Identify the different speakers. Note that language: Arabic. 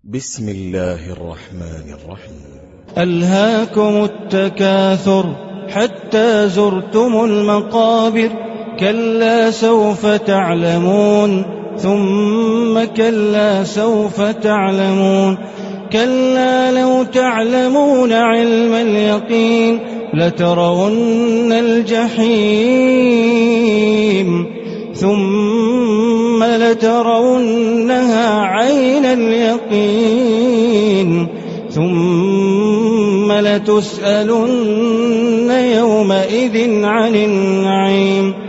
Speaker 1: بسم الله الرحمن الرحيم.
Speaker 2: ألهاكم التكاثر حتى زرتم المقابر، كلا سوف تعلمون ثم كلا سوف تعلمون، كلا لو تعلمون علم اليقين لترون الجحيم ثم لترونها عين اليقين ثم لتسألن يومئذ عن النعيم.